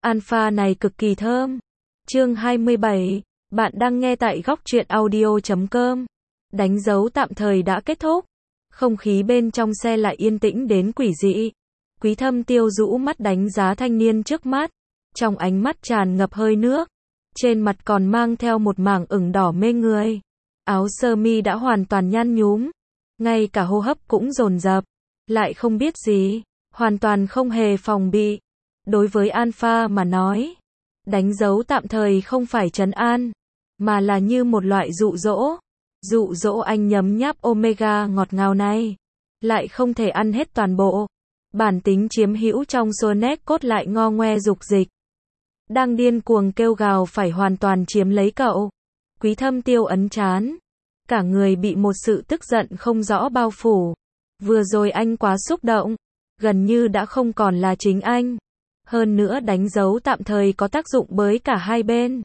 Alpha này cực kỳ thơm. Chương 27, bạn đang nghe tại góc truyện audio.com. Đánh dấu tạm thời đã kết thúc. Không khí bên trong xe lại yên tĩnh đến quỷ dị. Quý Thâm Tiêu rũ mắt đánh giá thanh niên trước mắt. Trong ánh mắt tràn ngập hơi nước. Trên mặt còn mang theo một mảng ửng đỏ mê người. Áo sơ mi đã hoàn toàn nhăn nhúm. Ngay cả hô hấp cũng dồn dập. Lại không biết gì. Hoàn toàn không hề phòng bị. Đối với Alpha mà nói, đánh dấu tạm thời không phải trấn an, mà là như một loại dụ dỗ. Dụ dỗ anh nhấm nháp omega ngọt ngào này. Lại không thể ăn hết toàn bộ. Bản tính chiếm hữu trong Sonic cốt lại ngo ngoe dục dịch. Đang điên cuồng kêu gào phải hoàn toàn chiếm lấy cậu. Quý Thâm Tiêu ấn trán. Cả người bị một sự tức giận không rõ bao phủ. Vừa rồi anh quá xúc động. Gần như đã không còn là chính anh. Hơn nữa đánh dấu tạm thời có tác dụng với cả hai bên.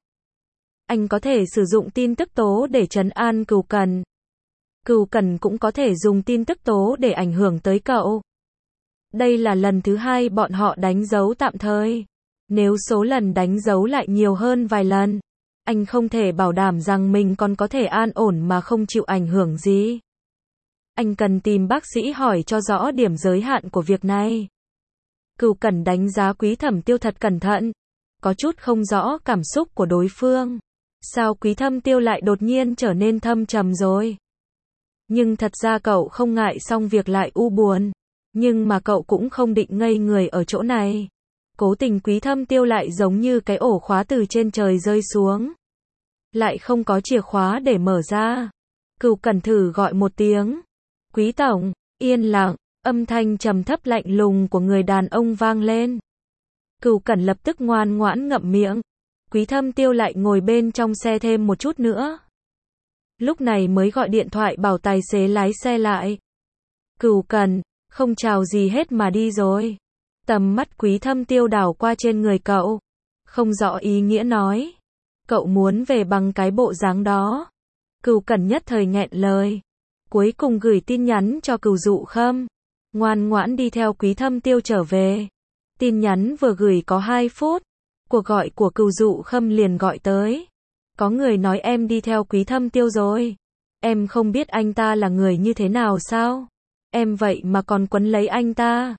Anh có thể sử dụng tin tức tố để trấn an Cửu Cẩn. Cửu Cẩn cũng có thể dùng tin tức tố để ảnh hưởng tới cậu. Đây là lần thứ hai bọn họ đánh dấu tạm thời. Nếu số lần đánh dấu lại nhiều hơn vài lần, anh không thể bảo đảm rằng mình còn có thể an ổn mà không chịu ảnh hưởng gì. Anh cần tìm bác sĩ hỏi cho rõ điểm giới hạn của việc này. Cửu Cẩn đánh giá Quý Thâm Tiêu thật cẩn thận. Có chút không rõ cảm xúc của đối phương. Sao Quý Thâm Tiêu lại đột nhiên trở nên thâm trầm rồi? Nhưng thật ra cậu không ngại xong việc lại u buồn. Nhưng mà cậu cũng không định ngây người ở chỗ này. Cố tình Quý Thâm Tiêu lại giống như cái ổ khóa từ trên trời rơi xuống. Lại không có chìa khóa để mở ra. Cửu Cẩn thử gọi một tiếng. Quý tổng, yên lặng. Âm thanh trầm thấp lạnh lùng của người đàn ông vang lên. Cửu Cẩn lập tức ngoan ngoãn ngậm miệng. Quý Thâm Tiêu lại ngồi bên trong xe thêm một chút nữa. Lúc này mới gọi điện thoại bảo tài xế lái xe lại. Cửu Cẩn, không chào gì hết mà đi rồi. Tầm mắt Quý Thâm Tiêu đảo qua trên người cậu. Không rõ ý nghĩa nói. Cậu muốn về bằng cái bộ dáng đó. Cửu Cẩn nhất thời nghẹn lời. Cuối cùng gửi tin nhắn cho Cửu Dụ Khâm. Ngoan ngoãn đi theo Quý Thâm Tiêu trở về. Tin nhắn vừa gửi có 2 phút. Cuộc gọi của Cửu Dụ Khâm liền gọi tới. Có người nói em đi theo Quý Thâm Tiêu rồi. Em không biết anh ta là người như thế nào sao? Em vậy mà còn quấn lấy anh ta.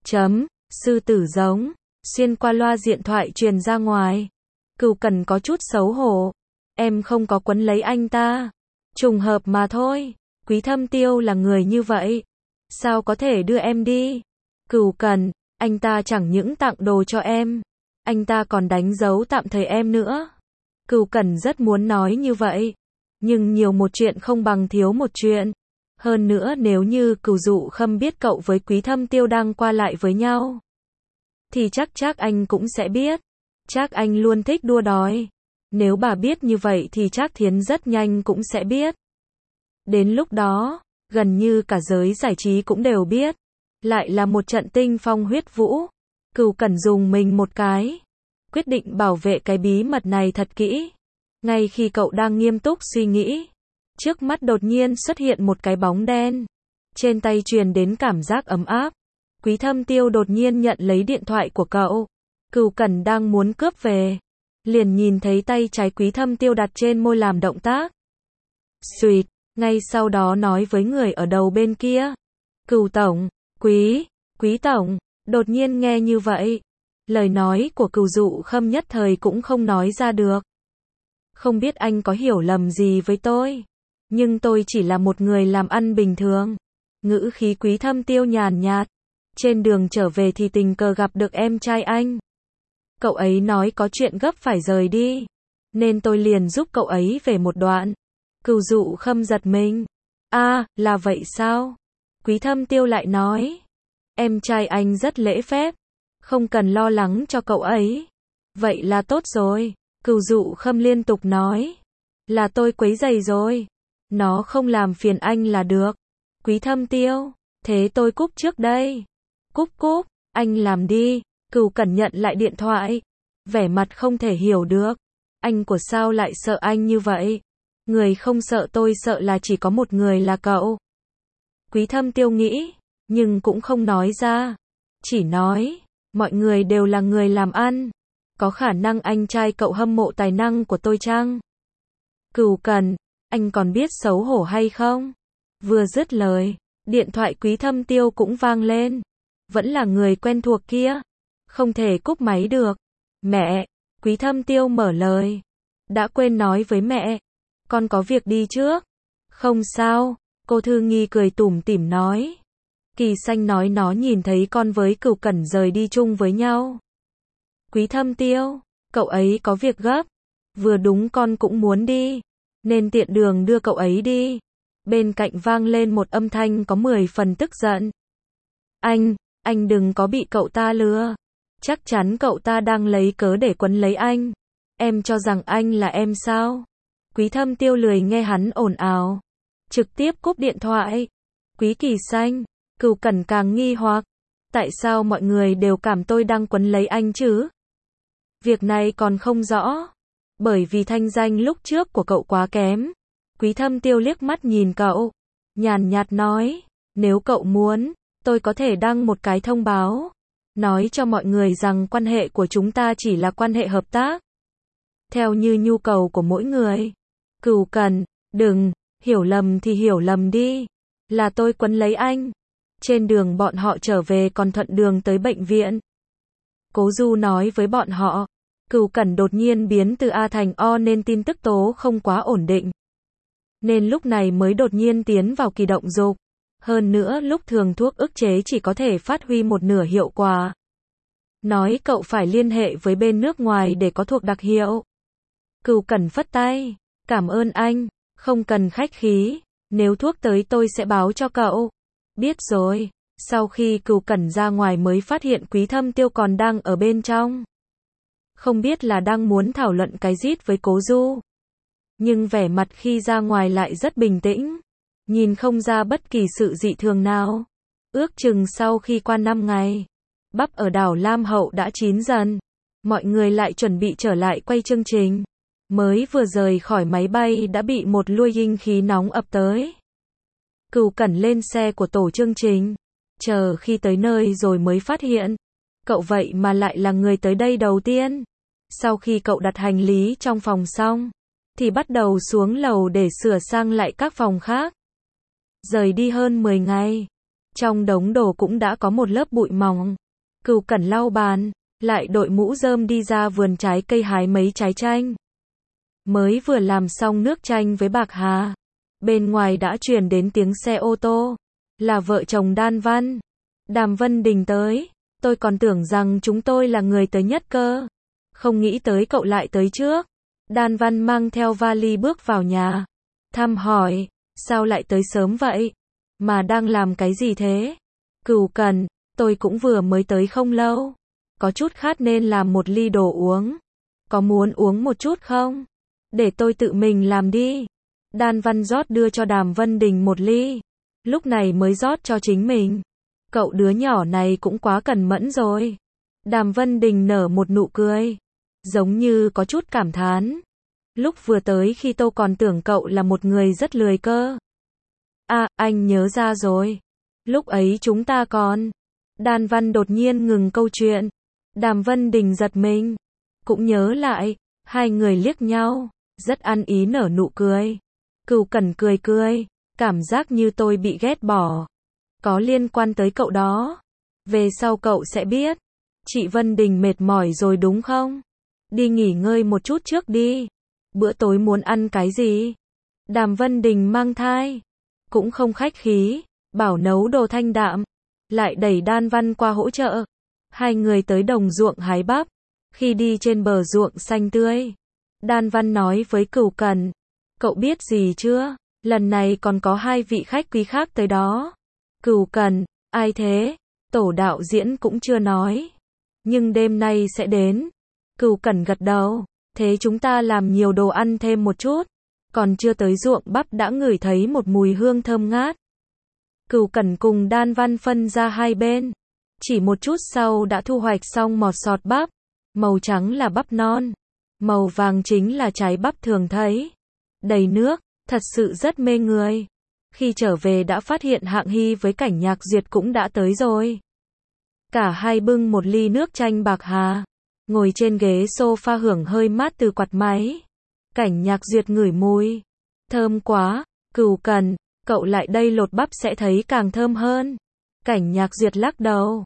Sư tử giống. Xuyên qua loa điện thoại truyền ra ngoài. Cửu Cẩn có chút xấu hổ. Em không có quấn lấy anh ta. Trùng hợp mà thôi. Quý Thâm Tiêu là người như vậy. Sao có thể đưa em đi? Cửu Cẩn, anh ta chẳng những tặng đồ cho em. Anh ta còn đánh dấu tạm thời em nữa. Cửu Cẩn rất muốn nói như vậy. Nhưng nhiều một chuyện không bằng thiếu một chuyện. Hơn nữa nếu như Cửu Dụ Khâm biết cậu với Quý Thâm Tiêu đang qua lại với nhau. Thì chắc anh cũng sẽ biết. Chắc anh luôn thích đua đòi. Nếu bà biết như vậy thì chắc Thiến rất nhanh cũng sẽ biết. Đến lúc đó, gần như cả giới giải trí cũng đều biết. Lại là một trận tinh phong huyết vũ. Cửu Cẩn dùng mình một cái. Quyết định bảo vệ cái bí mật này thật kỹ. Ngay khi cậu đang nghiêm túc suy nghĩ. Trước mắt đột nhiên xuất hiện một cái bóng đen. Trên tay truyền đến cảm giác ấm áp. Quý Thâm Tiêu đột nhiên nhận lấy điện thoại của cậu. Cửu Cẩn đang muốn cướp về. Liền nhìn thấy tay trái Quý Thâm Tiêu đặt trên môi làm động tác. Xuyệt. Ngay sau đó nói với người ở đầu bên kia. Cửu tổng, Quý tổng, đột nhiên nghe như vậy. Lời nói của Cửu Dụ Khâm nhất thời cũng không nói ra được. Không biết anh có hiểu lầm gì với tôi. Nhưng tôi chỉ là một người làm ăn bình thường. Ngữ khí Quý Thâm Tiêu nhàn nhạt. Trên đường trở về thì tình cờ gặp được em trai anh. Cậu ấy nói có chuyện gấp phải rời đi. Nên tôi liền giúp cậu ấy về một đoạn. Cửu Dụ Khâm giật mình. Là vậy sao? Quý Thâm Tiêu lại nói. Em trai anh rất lễ phép. Không cần lo lắng cho cậu ấy. Vậy là tốt rồi. Cửu Dụ Khâm liên tục nói. Là tôi quấy rầy rồi. Nó không làm phiền anh là được. Quý Thâm Tiêu. Thế tôi cúp trước đây. Cúp, anh làm đi. Cửu Cẩn nhận lại điện thoại. Vẻ mặt không thể hiểu được. Anh của sao lại sợ anh như vậy? Người không sợ tôi sợ là chỉ có một người là cậu. Quý Thâm Tiêu nghĩ, nhưng cũng không nói ra. Chỉ nói, mọi người đều là người làm ăn. Có khả năng anh trai cậu hâm mộ tài năng của tôi chăng? Cửu Cẩn, anh còn biết xấu hổ hay không? Vừa dứt lời, điện thoại Quý Thâm Tiêu cũng vang lên. Vẫn là người quen thuộc kia. Không thể cúp máy được. Mẹ, Quý Thâm Tiêu mở lời. Đã quên nói với mẹ. Con có việc đi trước. Không sao, cô Thư Nghi cười tủm tỉm nói. Kỳ Xanh nói nó nhìn thấy con với Cửu Cẩn rời đi chung với nhau. Quý Thâm Tiêu, cậu ấy có việc gấp. Vừa đúng con cũng muốn đi, nên tiện đường đưa cậu ấy đi. Bên cạnh vang lên một âm thanh có 10 phần tức giận. Anh đừng có bị cậu ta lừa. Chắc chắn cậu ta đang lấy cớ để quấn lấy anh. Em cho rằng anh là em sao? Quý Thâm Tiêu lười nghe hắn ồn ào, trực tiếp cúp điện thoại. Quý Kỳ Xanh, Cửu Cẩn càng nghi hoặc. Tại sao mọi người đều cảm tôi đang quấn lấy anh chứ? Việc này còn không rõ. Bởi vì thanh danh lúc trước của cậu quá kém. Quý Thâm Tiêu liếc mắt nhìn cậu, nhàn nhạt nói, nếu cậu muốn, tôi có thể đăng một cái thông báo, nói cho mọi người rằng quan hệ của chúng ta chỉ là quan hệ hợp tác, theo như nhu cầu của mỗi người. Cửu Cẩn, đừng, hiểu lầm thì hiểu lầm đi, là tôi quấn lấy anh. Trên đường bọn họ trở về còn thuận đường tới bệnh viện. Cố Du nói với bọn họ, Cửu Cẩn đột nhiên biến từ A thành O nên tin tức tố không quá ổn định. Nên lúc này mới đột nhiên tiến vào kỳ động dục. Hơn nữa lúc thường thuốc ức chế chỉ có thể phát huy một nửa hiệu quả. Nói cậu phải liên hệ với bên nước ngoài để có thuốc đặc hiệu. Cửu Cẩn phất tay, cảm ơn anh, không cần khách khí, nếu thuốc tới tôi sẽ báo cho cậu. Biết rồi. Sau khi Cửu Cẩn ra ngoài mới phát hiện Quý Thâm Tiêu còn đang ở bên trong. Không biết là đang muốn thảo luận cái rít với Cố Du. Nhưng vẻ mặt khi ra ngoài lại rất bình tĩnh. Nhìn không ra bất kỳ sự dị thường nào. Ước chừng sau khi qua 5 ngày, bắp ở đảo Lam Hậu đã chín dần. Mọi người lại chuẩn bị trở lại quay chương trình. Mới vừa rời khỏi máy bay đã bị một luồng dinh khí nóng ập tới. Cửu Cẩn lên xe của tổ chương trình. Chờ khi tới nơi rồi mới phát hiện. Cậu vậy mà lại là người tới đây đầu tiên. Sau khi cậu đặt hành lý trong phòng xong, thì bắt đầu xuống lầu để sửa sang lại các phòng khác. Rời đi hơn 10 ngày. Trong đống đồ cũng đã có một lớp bụi mỏng. Cửu Cẩn lau bàn, lại đội mũ rơm đi ra vườn trái cây hái mấy trái chanh. Mới vừa làm xong nước chanh với bạc hà. Bên ngoài đã truyền đến tiếng xe ô tô. Là vợ chồng Đan Văn. Đàm Vân Đình tới. Tôi còn tưởng rằng chúng tôi là người tới nhất cơ. Không nghĩ tới cậu lại tới trước. Đan Văn mang theo vali bước vào nhà. Thăm hỏi, sao lại tới sớm vậy? Mà đang làm cái gì thế? Cửu Cẩn, tôi cũng vừa mới tới không lâu. Có chút khát nên làm một ly đồ uống. Có muốn uống một chút không? Để tôi tự mình làm đi. Đan Văn rót đưa cho Đàm Vân Đình một ly. Lúc này mới rót cho chính mình. Cậu đứa nhỏ này cũng quá cẩn mẫn rồi. Đàm Vân Đình nở một nụ cười. Giống như có chút cảm thán. Lúc vừa tới khi tôi còn tưởng cậu là một người rất lười cơ. À, anh nhớ ra rồi. Lúc ấy chúng ta còn. Đan Văn đột nhiên ngừng câu chuyện. Đàm Vân Đình giật mình. Cũng nhớ lại. Hai người liếc nhau. Rất ăn ý nở nụ cười. Cửu Cẩn cười cười. Cảm giác như tôi bị ghét bỏ. Có liên quan tới cậu đó. Về sau cậu sẽ biết. Chị Vân Đình mệt mỏi rồi đúng không? Đi nghỉ ngơi một chút trước đi. Bữa tối muốn ăn cái gì? Đàm Vân Đình mang thai. Cũng không khách khí. Bảo nấu đồ thanh đạm. Lại đẩy Đan Văn qua hỗ trợ. Hai người tới đồng ruộng hái bắp. Khi đi trên bờ ruộng xanh tươi. Đan Văn nói với Cửu Cẩn. Cậu biết gì chưa? Lần này còn có 2 vị khách quý khác tới đó. Cửu Cẩn, ai thế? Tổ đạo diễn cũng chưa nói. Nhưng đêm nay sẽ đến. Cửu Cẩn gật đầu. Thế chúng ta làm nhiều đồ ăn thêm một chút. Còn chưa tới ruộng bắp đã ngửi thấy một mùi hương thơm ngát. Cửu Cẩn cùng Đan Văn phân ra hai bên. Chỉ một chút sau đã thu hoạch xong một sọt bắp. Màu trắng là bắp non. Màu vàng chính là trái bắp thường thấy. Đầy nước, thật sự rất mê người. Khi trở về đã phát hiện Hạng Hy với Cảnh Nhạc Duyệt cũng đã tới rồi. Cả hai bưng một ly nước chanh bạc hà. ngồi trên ghế sofa hưởng hơi mát từ quạt máy. Cảnh Nhạc Duyệt ngửi mùi. Thơm quá, Cửu Cẩn, cậu lại đây lột bắp sẽ thấy càng thơm hơn. Cảnh Nhạc Duyệt lắc đầu.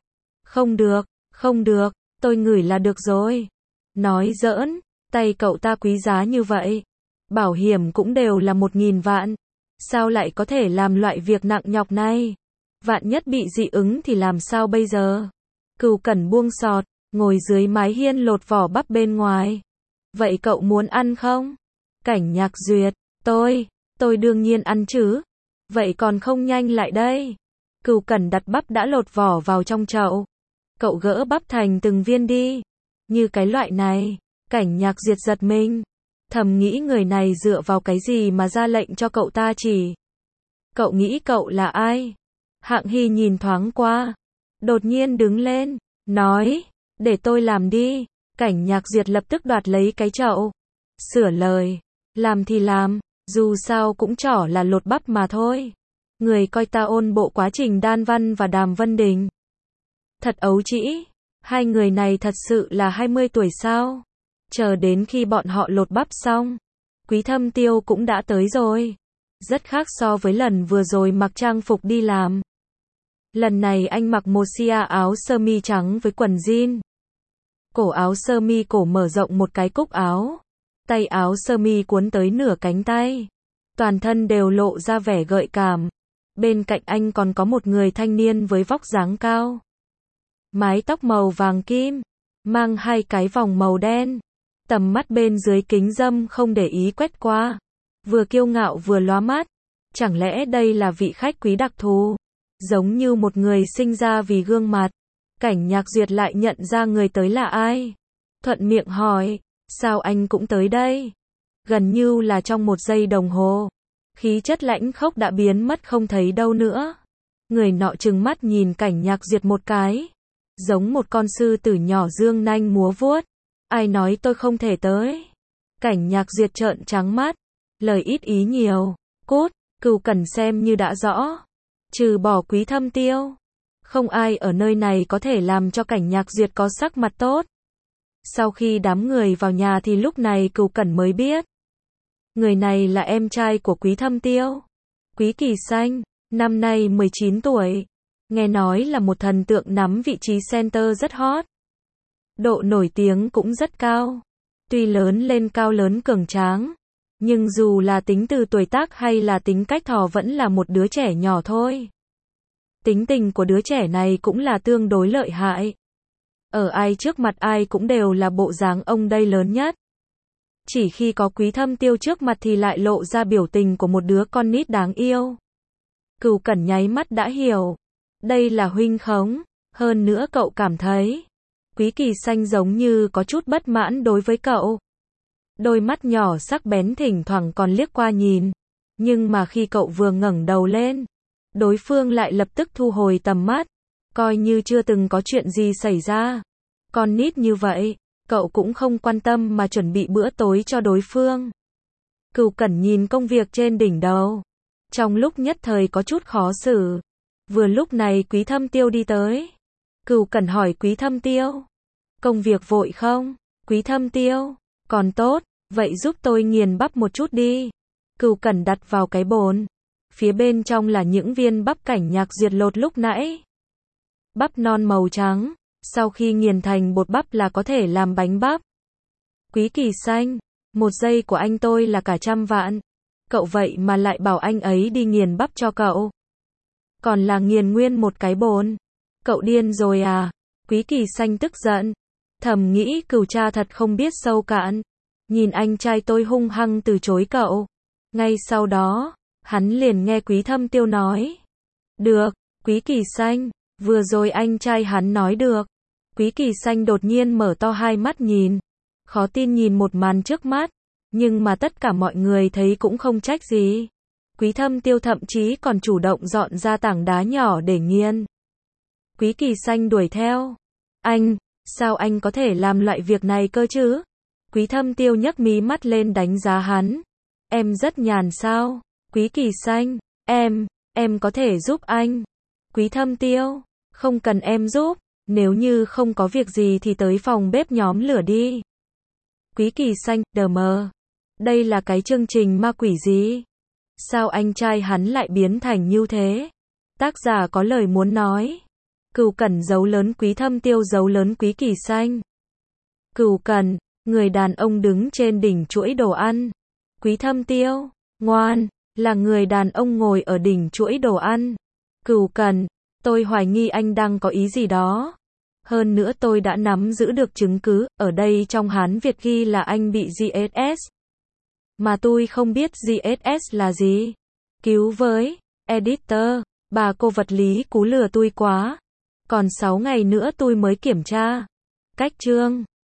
Không được, tôi ngửi là được rồi. Nói giỡn, tay cậu ta quý giá như vậy. Bảo hiểm cũng đều là 1.000 vạn. Sao lại có thể làm loại việc nặng nhọc này? Vạn nhất bị dị ứng thì làm sao bây giờ? Cửu Cẩn buông sọt, ngồi dưới mái hiên lột vỏ bắp bên ngoài. Vậy cậu muốn ăn không? Cảnh Nhạc Duyệt, tôi đương nhiên ăn chứ. Vậy còn không nhanh lại đây. Cửu Cẩn đặt bắp đã lột vỏ vào trong chậu. Cậu gỡ bắp thành từng viên đi. Như cái loại này. Cảnh Nhạc Duyệt giật mình. Thầm nghĩ người này dựa vào cái gì mà ra lệnh cho cậu ta chỉ. Cậu nghĩ cậu là ai? Hạng Hy nhìn thoáng qua. Đột nhiên đứng lên. Nói. Để tôi làm đi. Cảnh Nhạc Duyệt lập tức đoạt lấy cái chậu. Sửa lời. Làm thì làm. Dù sao cũng chỏ là lột bắp mà thôi. Người coi ta ôn bộ quá trình Đan Văn và Đàm Vân Đình. Thật ấu trĩ. Hai người này thật sự là 20 tuổi sao? Chờ đến khi bọn họ lột bắp xong. Quý Thâm Tiêu cũng đã tới rồi. Rất khác so với lần vừa rồi mặc trang phục đi làm. Lần này anh mặc một sia áo sơ mi trắng với quần jean. Cổ áo sơ mi cổ mở rộng một cái cúc áo. Tay áo sơ mi cuốn tới nửa cánh tay. Toàn thân đều lộ ra vẻ gợi cảm. Bên cạnh anh còn có một người thanh niên với vóc dáng cao. Mái tóc màu vàng kim. Mang hai cái vòng màu đen. Tầm mắt bên dưới kính râm không để ý quét qua. Vừa kiêu ngạo vừa lóa mắt. Chẳng lẽ đây là vị khách quý đặc thù? Giống như một người sinh ra vì gương mặt. Cảnh Nhạc Duyệt lại nhận ra người tới là ai. Thuận miệng hỏi. Sao anh cũng tới đây? Gần như là trong một giây đồng hồ. Khí chất lãnh khốc đã biến mất không thấy đâu nữa. Người nọ trừng mắt nhìn Cảnh Nhạc Duyệt một cái. Giống một con sư tử nhỏ dương nanh múa vuốt. Ai nói tôi không thể tới? Cảnh Nhạc Duyệt trợn trắng mắt. Lời ít ý nhiều. Cút, Cửu Cẩn xem như đã rõ. Trừ bỏ Quý Thâm Tiêu. Không ai ở nơi này có thể làm cho Cảnh Nhạc Duyệt có sắc mặt tốt. Sau khi đám người vào nhà thì lúc này Cửu Cẩn mới biết. Người này là em trai của Quý Thâm Tiêu. Quý Kỳ Xanh, năm nay 19 tuổi. Nghe nói là một thần tượng nắm vị trí center rất hot. Độ nổi tiếng cũng rất cao. Tuy lớn lên cao lớn cường tráng. Nhưng dù là tính từ tuổi tác hay là tính cách thọ vẫn là một đứa trẻ nhỏ thôi. Tính tình của đứa trẻ này cũng là tương đối lợi hại. Ở ai trước mặt ai cũng đều là bộ dáng ông đây lớn nhất. Chỉ khi có Quý Thâm Tiêu trước mặt thì lại lộ ra biểu tình của một đứa con nít đáng yêu. Cửu Cẩn nháy mắt đã hiểu. Đây là huynh khống. Hơn nữa cậu cảm thấy. Quý Kỳ Xanh giống như có chút bất mãn đối với cậu. Đôi mắt nhỏ sắc bén thỉnh thoảng còn liếc qua nhìn. Nhưng mà khi cậu vừa ngẩng đầu lên. Đối phương lại lập tức thu hồi tầm mắt. Coi như chưa từng có chuyện gì xảy ra. Con nít như vậy. Cậu cũng không quan tâm mà chuẩn bị bữa tối cho đối phương. Cửu Cẩn nhìn công việc trên đỉnh đầu. Trong lúc nhất thời có chút khó xử. Vừa lúc này Quý Thâm Tiêu đi tới. Cửu Cẩn hỏi Quý Thâm Tiêu. Công việc vội không? Quý Thâm Tiêu. Còn tốt, vậy giúp tôi nghiền bắp một chút đi. Cửu Cẩn đặt vào cái bồn. Phía bên trong là những viên bắp Cảnh Nhạc Duyệt lột lúc nãy. Bắp non màu trắng. Sau khi nghiền thành bột bắp là có thể làm bánh bắp. Quý Kỳ Xanh, một giây của anh tôi là cả 100 vạn. Cậu vậy mà lại bảo anh ấy đi nghiền bắp cho cậu. Còn là nghiền nguyên một cái bồn. Cậu điên rồi à? Quý Kỳ Xanh tức giận. Thầm nghĩ Cửu cha thật không biết sâu cạn. Nhìn anh trai tôi hung hăng từ chối cậu. Ngay sau đó, hắn liền nghe Quý Thâm Tiêu nói. Được, Quý Kỳ Xanh, vừa rồi anh trai hắn nói được. Quý Kỳ Xanh đột nhiên mở to hai mắt nhìn. Khó tin nhìn một màn trước mắt. Nhưng mà tất cả mọi người thấy cũng không trách gì. Quý Thâm Tiêu thậm chí còn chủ động dọn ra tảng đá nhỏ để nghiền. Quý Kỳ Xanh đuổi theo. Anh, sao anh có thể làm loại việc này cơ chứ? Quý Thâm Tiêu nhấc mí mắt lên đánh giá hắn. Em rất nhàn sao? Quý Kỳ Xanh, em có thể giúp anh. Quý Thâm Tiêu, không cần em giúp. Nếu như không có việc gì thì tới phòng bếp nhóm lửa đi. Quý Kỳ Xanh, DM. Đây là cái chương trình ma quỷ gì? Sao anh trai hắn lại biến thành như thế? Tác giả có lời muốn nói. Cừu Cẩn dấu lớn Quý Thâm Tiêu dấu lớn Quý Kỳ Xanh. Cừu Cẩn, người đàn ông đứng trên đỉnh chuỗi đồ ăn. Quý Thâm Tiêu, ngoan, là người đàn ông ngồi ở đỉnh chuỗi đồ ăn. Cừu Cẩn, tôi hoài nghi anh đang có ý gì đó. Hơn nữa tôi đã nắm giữ được chứng cứ, ở đây trong Hán Việt ghi là anh bị GSS. Mà tôi không biết GSS là gì. Cứu với, editor, bà cô vật lý cú lừa tôi quá. Còn 6 ngày nữa tôi mới kiểm tra. Cách chương